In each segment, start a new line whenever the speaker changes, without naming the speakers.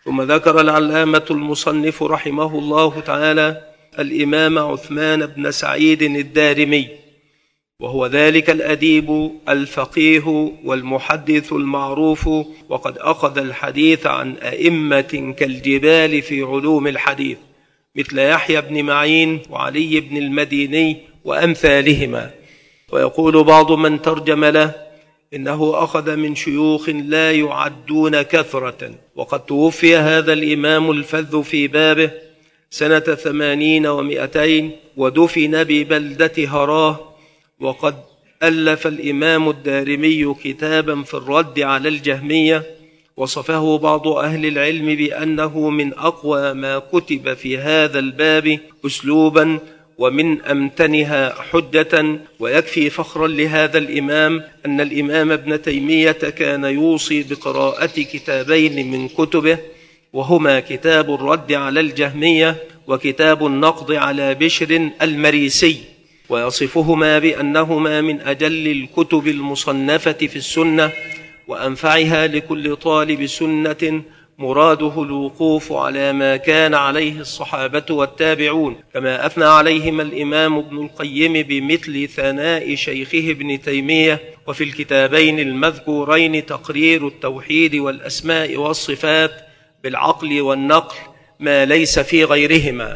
ثم ذكر العلامة المصنف رحمه الله تعالى الإمام عثمان بن سعيد الدارمي، وهو ذلك الأديب الفقيه والمحدث المعروف، وقد أخذ الحديث عن أئمة كالجبال في علوم الحديث مثل يحيى بن معين وعلي بن المديني وأمثالهما. ويقول بعض من ترجم له إنه أخذ من شيوخ لا يعدون كثرة، وقد توفي هذا الإمام الفذ في بابه سنة 80 و200، ودفن ببلدة هراه. وقد ألف الإمام الدارمي كتابا في الرد على الجهمية، وصفه بعض أهل العلم بأنه من أقوى ما كتب في هذا الباب أسلوبا ومن أمتنها حجة. ويكفي فخرا لهذا الإمام أن الإمام ابن تيمية كان يوصي بقراءة كتابين من كتبه، وهما كتاب الرد على الجهمية وكتاب النقض على بشر المريسي، ويصفهما بأنهما من أجل الكتب المصنفة في السنة وأنفعها لكل طالب سنة مراده الوقوف على ما كان عليه الصحابة والتابعون، كما أثنى عليهما الإمام ابن القيم بمثل ثناء شيخه ابن تيمية. وفي الكتابين المذكورين تقرير التوحيد والأسماء والصفات بالعقل والنقل ما ليس في غيرهما.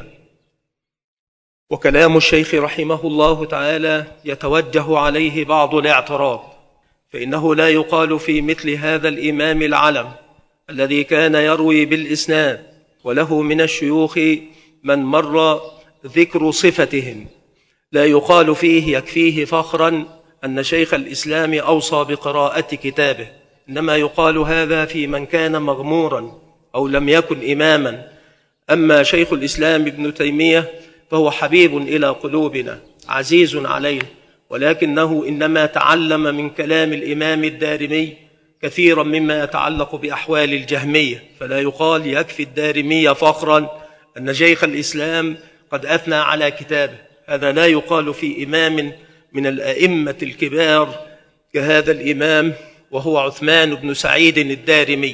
وكلام الشيخ رحمه الله تعالى يتوجه عليه بعض الاعتراض، فإنه لا يقال في مثل هذا الإمام العلم الذي كان يروي بالإسناد وله من الشيوخ من مر ذكر صفتهم، لا يقال فيه يكفيه فخرا أن شيخ الإسلام أوصى بقراءة كتابه، إنما يقال هذا في من كان مغمورا أو لم يكن إماما. أما شيخ الإسلام ابن تيمية فهو حبيب إلى قلوبنا عزيز علينا، ولكنه إنما تعلم من كلام الإمام الدارمي كثيرا مما يتعلق بأحوال الجهمية، فلا يقال يكفي الدارمي فخرا أن شيخ الإسلام قد أثنى على كتابه. هذا لا يقال في إمام من الأئمة الكبار كهذا الإمام، وهو عثمان بن سعيد الدارمي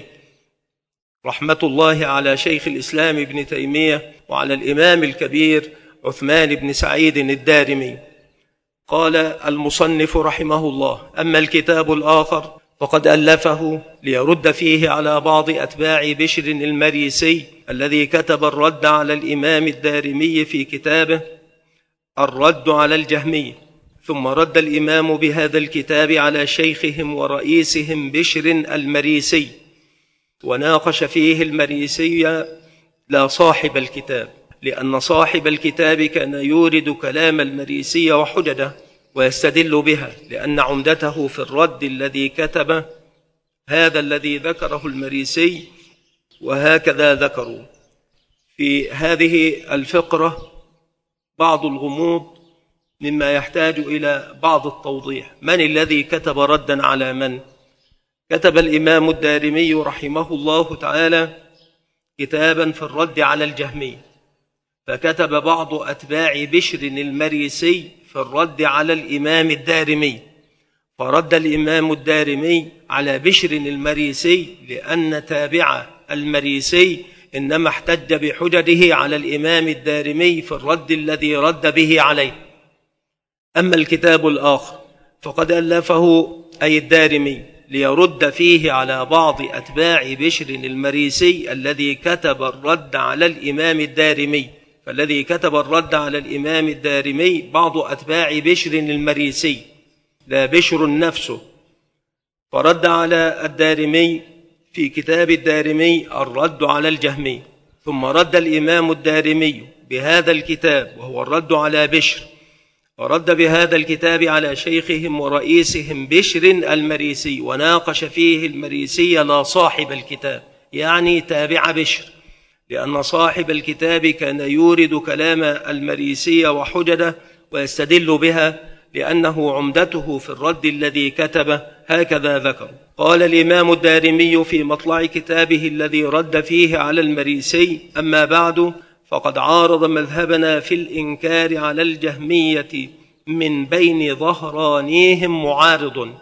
رحمة الله على شيخ الإسلام ابن تيمية وعلى الإمام الكبير عثمان بن سعيد الدارمي. قال المصنف رحمه الله: أما الكتاب الآخر فقد ألفه ليرد فيه على بعض أتباع بشر المريسي الذي كتب الرد على الإمام الدارمي في كتابه الرد على الجهمية، ثم رد الإمام بهذا الكتاب على شيخهم ورئيسهم بشر المريسي، وناقش فيه المريسي لا صاحب الكتاب، لأن صاحب الكتاب كان يورد كلام المريسي وحجده ويستدل بها، لأن عمدته في الرد الذي كتبه هذا الذي ذكره المريسي. وهكذا ذكروا في هذه الفقرة بعض الغموض مما يحتاج إلى بعض التوضيح. من الذي كتب ردا على من؟ كتب الإمام الدارمي رحمه الله تعالى كتابا في الرد على الجهمية، فكتب بعض أتباع بشر المريسي في الرد على الإمام الدارمي، فرد الإمام الدارمي على بشر المريسي لأن تابع المريسي إنما احتج بحججه على الإمام الدارمي في الرد الذي رد به عليه. أما الكتاب الآخر فقد ألفه أي الدارمي ليرد فيه على بعض أتباع بشر المريسي الذي كتب الرد على الإمام الدارمي، فالذي كتب الرد على الإمام الدارمي بعض أتباع بشر المريسي لا بشر نفسه، فرد على الدارمي في كتاب الدارمي الرد على الجهمي، ثم رد الإمام الدارمي بهذا الكتاب وهو الرد على بشر، ورد بهذا الكتاب على شيخهم ورئيسهم بشر المريسي، وناقش فيه المريسي لا صاحب الكتاب، يعني تابع بشر، لأن صاحب الكتاب كان يورد كلام المريسي وحجده ويستدل بها لأنه عمدته في الرد الذي كتبه. هكذا ذكر. قال الإمام الدارمي في مطلع كتابه الذي رد فيه على المريسي: أما بعد، فقد عارض مذهبنا في الإنكار على الجهمية من بين ظهرانيهم معارض،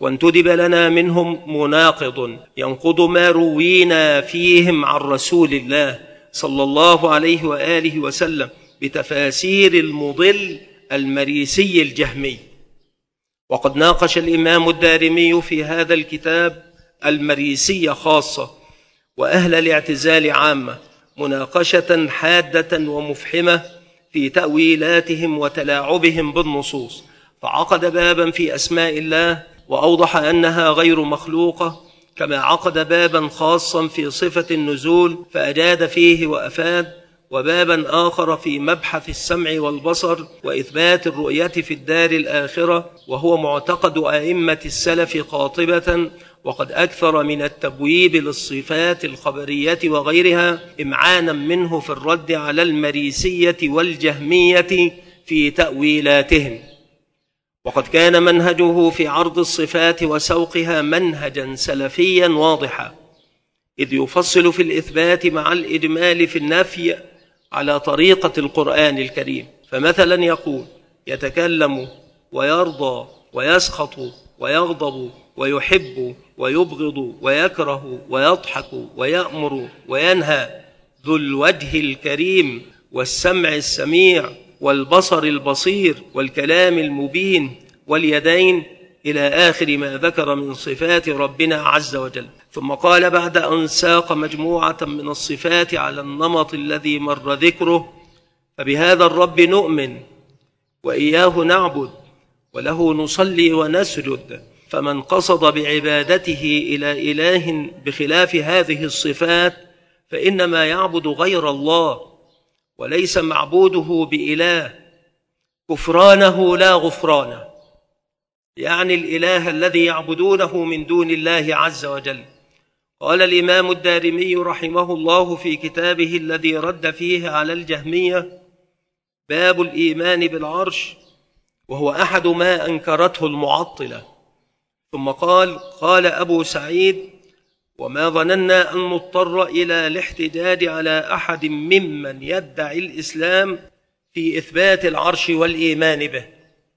وانتدب لنا منهم مناقض ينقض ما روينا فيهم عن رسول الله صلى الله عليه وآله وسلم بتفاسير المضل المريسي الجهمي. وقد ناقش الإمام الدارمي في هذا الكتاب المريسي خاصة وأهل الاعتزال عامة مناقشة حادة ومفحمة في تأويلاتهم وتلاعبهم بالنصوص، فعقد بابا في أسماء الله وأوضح أنها غير مخلوقة، كما عقد بابا خاصا في صفة النزول فأجاد فيه وأفاد، وبابا آخر في مبحث السمع والبصر وإثبات الرؤية في الدار الآخرة، وهو معتقد أئمة السلف قاطبة، وقد أكثر من التبويب للصفات الخبرية وغيرها إمعانا منه في الرد على المريسية والجهمية في تأويلاتهم. وقد كان منهجه في عرض الصفات وسوقها منهجا سلفيا واضحا، إذ يفصل في الإثبات مع الإجمال في النفي على طريقة القرآن الكريم. فمثلا يقول: يتكلم ويرضى ويسخط ويغضب ويحب ويبغض ويكره ويضحك ويأمر وينهى، ذو الوجه الكريم والسمع السميع والبصر البصير والكلام المبين واليدين، إلى آخر ما ذكر من صفات ربنا عز وجل. ثم قال بعد أن ساق مجموعة من الصفات على النمط الذي مر ذكره: فبهذا الرب نؤمن وإياه نعبد وله نصلي ونسجد، فمن قصد بعبادته إلى إله بخلاف هذه الصفات فإنما يعبد غير الله وليس معبوده بإله، كفرانه لا غفرانه، يعني الإله الذي يعبدونه من دون الله عز وجل. قال الإمام الدارمي رحمه الله في كتابه الذي رد فيه على الجهمية: باب الإيمان بالعرش، وهو أحد ما أنكرته المعطلة. ثم قال أبو سعيد: وما ظننا أن نضطر إلى الاحتجاج على أحد ممن يدعي الإسلام في إثبات العرش والإيمان به،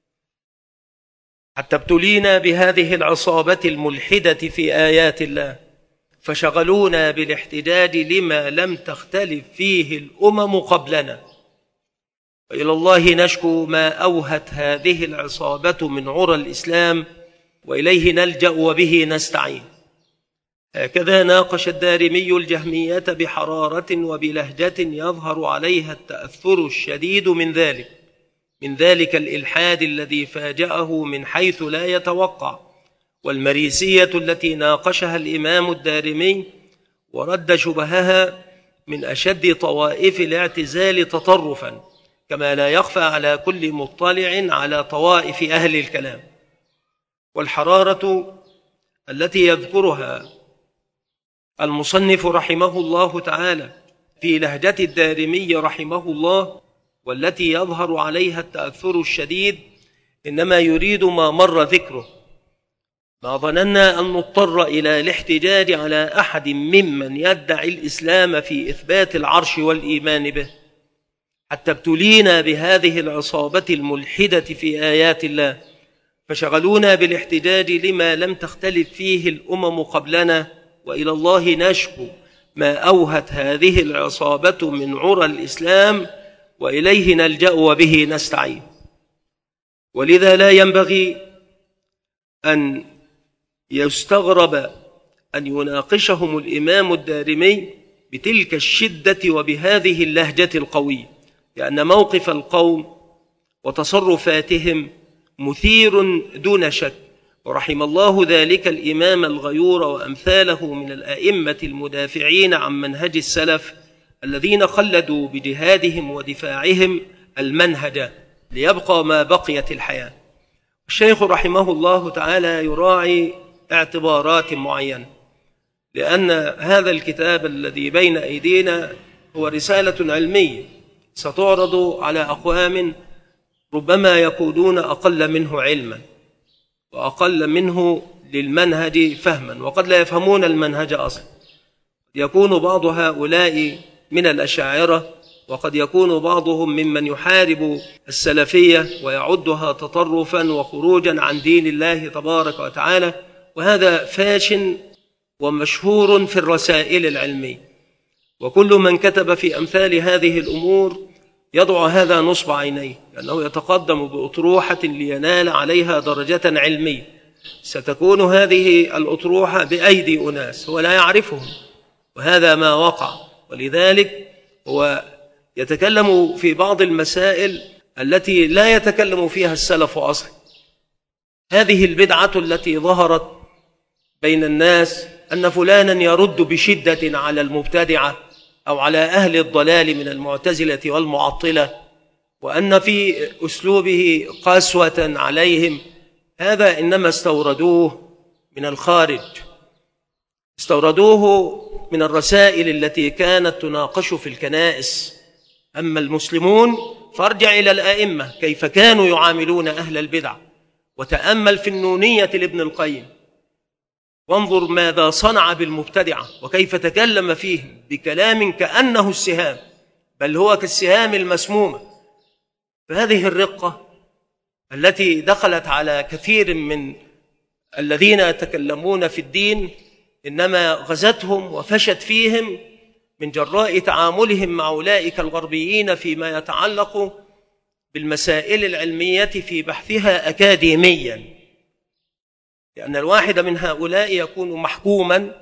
حتى ابتلينا بهذه العصابة الملحدة في آيات الله، فشغلونا بالاحتجاج لما لم تختلف فيه الأمم قبلنا، وإلى الله نشكو ما أوهت هذه العصابة من عرى الإسلام، وإليه نلجأ وبه نستعين. هكذا ناقش الدارمي الجهمية بحرارة وبلهجة يظهر عليها التأثر الشديد من ذلك الإلحاد الذي فاجأه من حيث لا يتوقع، والمريسية التي ناقشها الإمام الدارمي ورد شبهها من أشد طوائف الاعتزال تطرفا، كما لا يخفى على كل مطلع على طوائف أهل الكلام. والحرارة التي يذكرها المصنف رحمه الله تعالى في لهجة الدارمي رحمه الله، والتي يظهر عليها التأثر الشديد، إنما يريد ما مر ذكره: ما ظننا أن نضطر إلى الاحتجاج على أحد ممن يدعي الإسلام في إثبات العرش والإيمان به، حتى ابتلينا بهذه العصابة الملحدة في آيات الله، فشغلونا بالاحتجاج لما لم تختلف فيه الأمم قبلنا، وإلى الله نشكو ما أوهت هذه العصابة من عرى الإسلام، وإليه نلجأ وبه نستعين. ولذا لا ينبغي أن يستغرب أن يناقشهم الإمام الدارمي بتلك الشدة وبهذه اللهجة القوية، لأن موقف القوم وتصرفاتهم مثير دون شك. ورحم الله ذلك الإمام الغيور وأمثاله من الأئمة المدافعين عن منهج السلف، الذين خلدوا بجهادهم ودفاعهم المنهج ليبقى ما بقيت الحياة. الشيخ رحمه الله تعالى يراعي اعتبارات معينة، لأن هذا الكتاب الذي بين أيدينا هو رسالة علمية ستعرض على أقوام ربما يكونون أقل منه علما وأقل منه للمنهج فهما، وقد لا يفهمون المنهج أصلا. يكون بعض هؤلاء من الأشاعرة، وقد يكون بعضهم ممن يحارب السلفية ويعدها تطرفا وخروجا عن دين الله تبارك وتعالى، وهذا فاش ومشهور في الرسائل العلمية، وكل من كتب في أمثال هذه الأمور يضع هذا نصب عينيه، لأنه يتقدم بأطروحة لينال عليها درجة علمية، ستكون هذه الأطروحة بأيدي أناس هو لا يعرفهم، وهذا ما وقع. ولذلك هو يتكلم في بعض المسائل التي لا يتكلم فيها السلف أصلا. هذه البدعة التي ظهرت بين الناس أن فلانا يرد بشدة على المبتدعة أو على أهل الضلال من المعتزلة والمعطلة، وأن في أسلوبه قسوة عليهم، هذا إنما استوردوه من الخارج، استوردوه من الرسائل التي كانت تناقش في الكنائس. أما المسلمون فارجع إلى الأئمة كيف كانوا يعاملون أهل البدع، وتأمل في النونية لابن القيم، وانظر ماذا صنع بالمبتدعة وكيف تكلم فيه بكلام كأنه السهام، بل هو كالسهام المسمومة. فهذه الرقة التي دخلت على كثير من الذين يتكلمون في الدين إنما غزتهم وفشت فيهم من جراء تعاملهم مع أولئك الغربيين فيما يتعلق بالمسائل العلمية في بحثها أكاديميا، لأن الواحد من هؤلاء يكون محكوما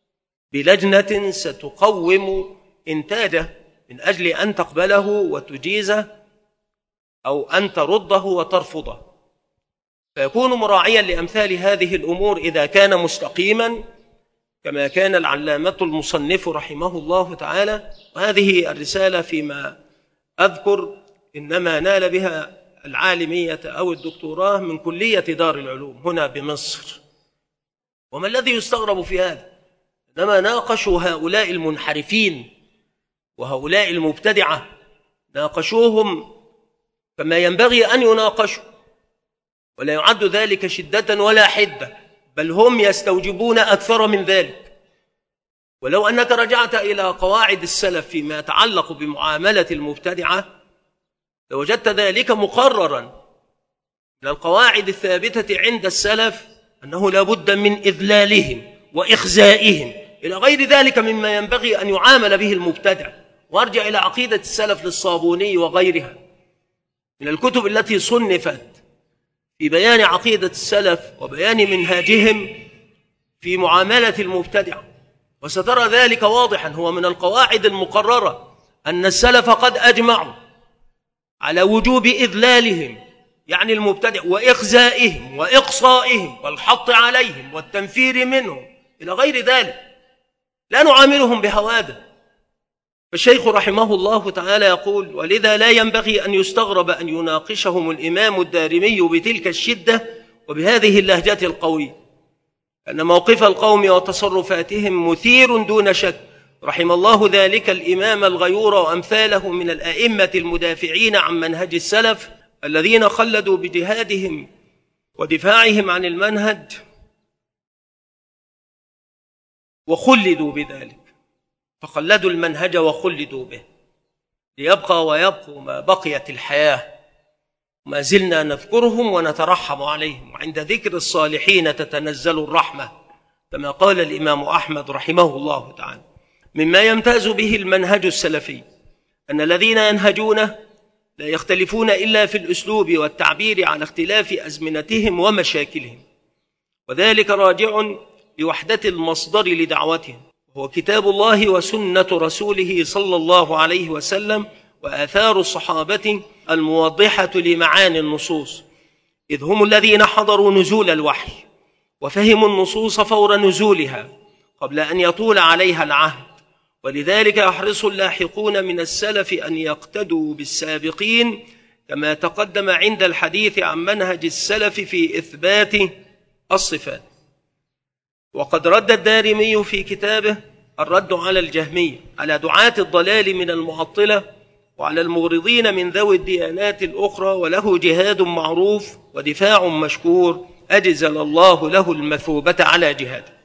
بلجنة ستقوم إنتاجه من أجل أن تقبله وتجيزه أو أن ترده وترفضه، فيكون مراعيا لأمثال هذه الأمور إذا كان مستقيما كما كان العلامة المصنف رحمه الله تعالى. وهذه الرسالة فيما أذكر إنما نال بها العالمية أو الدكتوراه من كلية دار العلوم هنا بمصر. وما الذي يستغرب في هذا؟ إنما ناقشوا هؤلاء المنحرفين وهؤلاء المبتدعة، ناقشوهم كما ينبغي أن يناقشوا، ولا يعد ذلك شدة ولا حدة، بل هم يستوجبون أكثر من ذلك. ولو أنك رجعت إلى قواعد السلف فيما يتعلق بمعاملة المبتدعة لوجدت ذلك مقررا. من القواعد الثابتة عند السلف أنه لا بد من إذلالهم وإخزائهم إلى غير ذلك مما ينبغي أن يعامل به المبتدع. وارجع إلى عقيدة السلف للصابوني وغيرها من الكتب التي صنفت في بيان عقيدة السلف وبيان منهاجهم في معاملة المبتدع، وسترى ذلك واضحا. هو من القواعد المقررة أن السلف قد أجمعوا على وجوب إذلالهم يعني المبتدع وإخزائهم وإقصائهم والحط عليهم والتنفير منهم إلى غير ذلك، لا نعاملهم بهواده. فالشيخ رحمه الله تعالى يقول: ولذا لا ينبغي أن يستغرب أن يناقشهم الإمام الدارمي بتلك الشدة وبهذه اللهجة القوية، أن موقف القوم وتصرفاتهم مثير دون شك. رحم الله ذلك الإمام الغيور وأمثاله من الأئمة المدافعين عن منهج السلف الذين خلدوا بجهادهم ودفاعهم عن المنهج وخلدوا بذلك، فخلدوا المنهج وخلدوا به ليبقى ويبقوا ما بقيت الحياة، ما زلنا نذكرهم ونترحم عليهم، وعند ذكر الصالحين تتنزل الرحمة كما قال الإمام أحمد رحمه الله تعالى. مما يمتاز به المنهج السلفي أن الذين ينهجونه لا يختلفون إلا في الأسلوب والتعبير عن اختلاف أزمنتهم ومشاكلهم، وذلك راجع لوحدة المصدر لدعوتهم، وهو كتاب الله وسنة رسوله صلى الله عليه وسلم وآثار الصحابة الموضحة لمعاني النصوص، إذ هم الذين حضروا نزول الوحي وفهموا النصوص فور نزولها قبل أن يطول عليها العهد. ولذلك يحرص اللاحقون من السلف أن يقتدوا بالسابقين كما تقدم عند الحديث عن منهج السلف في إثبات الصفات. وقد رد الدارمي في كتابه الرد على الجهمية على دعاة الضلال من المعطلة وعلى المغرضين من ذوي الديانات الأخرى، وله جهاد معروف ودفاع مشكور أجزل الله له المثوبة على جهاده.